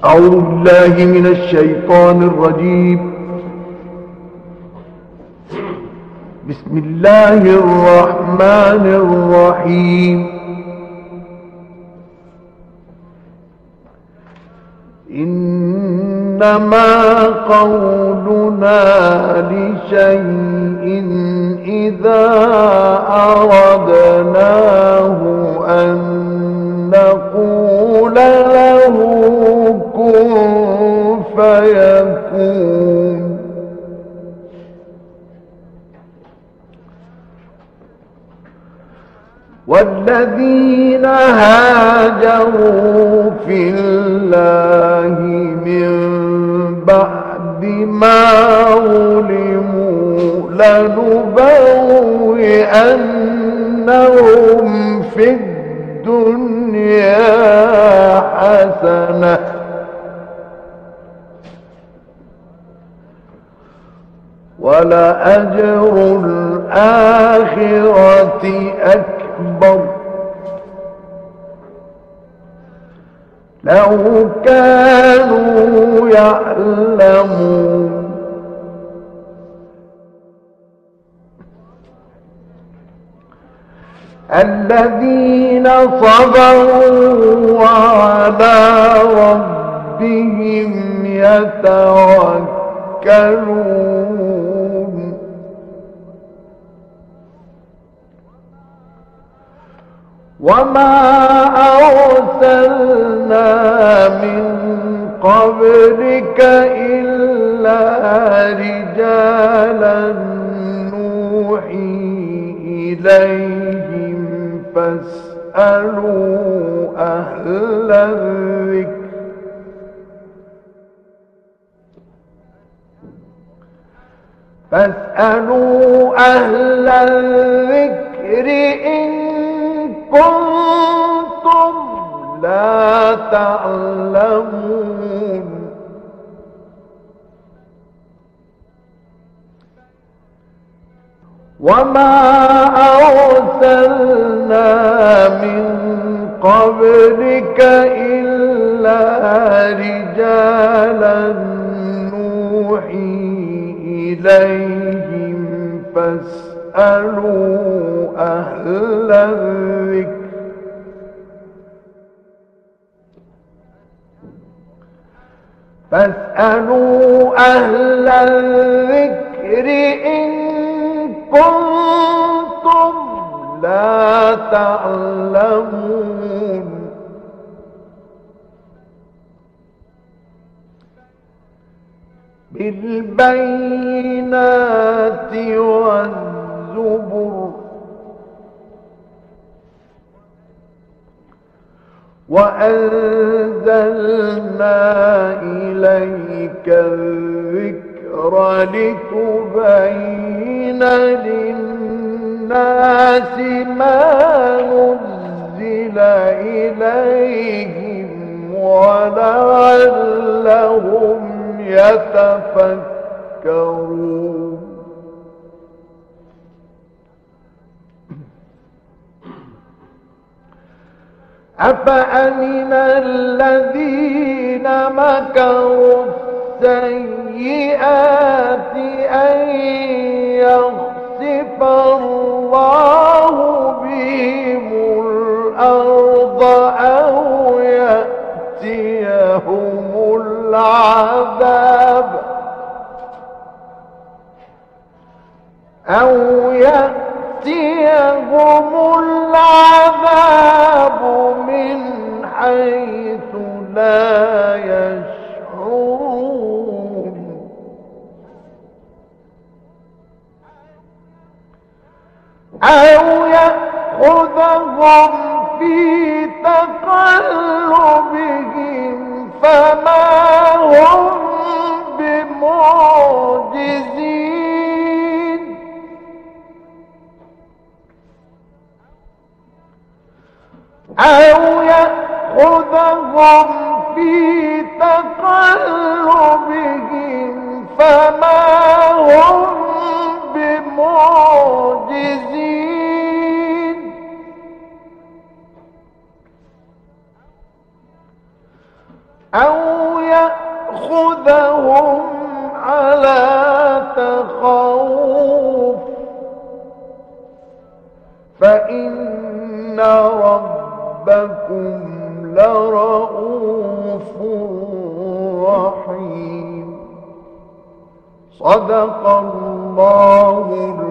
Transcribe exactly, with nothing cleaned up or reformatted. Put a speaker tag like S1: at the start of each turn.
S1: أعوذ بالله من الشيطان الرجيم. بسم الله الرحمن الرحيم. إنما قولنا لشيء إذا أردناه أن نقول له كن فيكون. والذين هاجروا في الله من بعد ما ظلموا لنبوئنهم في الدنيا حسنة ولأجر الآخرة أكبر لو كانوا يعلمون. الذين صبروا وعلى ربهم يتوكلون. وما أرسلنا من قبلك إلا رجالا نوحي إليهم فاسألوا أهل الذكر فاسألوا أهل الذكر إن كنتم لا تعلمون. وما أرسلنا من قبلك إلا رجالا نوحي إليهم فاسألوا أهل الذكر فاسألوا أهل الذكر إن كنتم لا تعلمون. بالبينات والزبر وأنزلنا إليك الذكر لتبين للناس ما نزل إليهم ولعلهم يتفكرون. أفأمن الذين مكروا السيئات أن يخسف الله بهم الأرض أو يأتيهم العذاب أو يأتيهم العذاب من حيث لا يشعرون. أو يأخذهم في تقلبهم فما هم بمعجزين. أو يأخذهم في تقلبهم فما هم بمعجزين. أو يأخذهم على تخوف فإن ربكم لرؤوف رحيم. صدق الله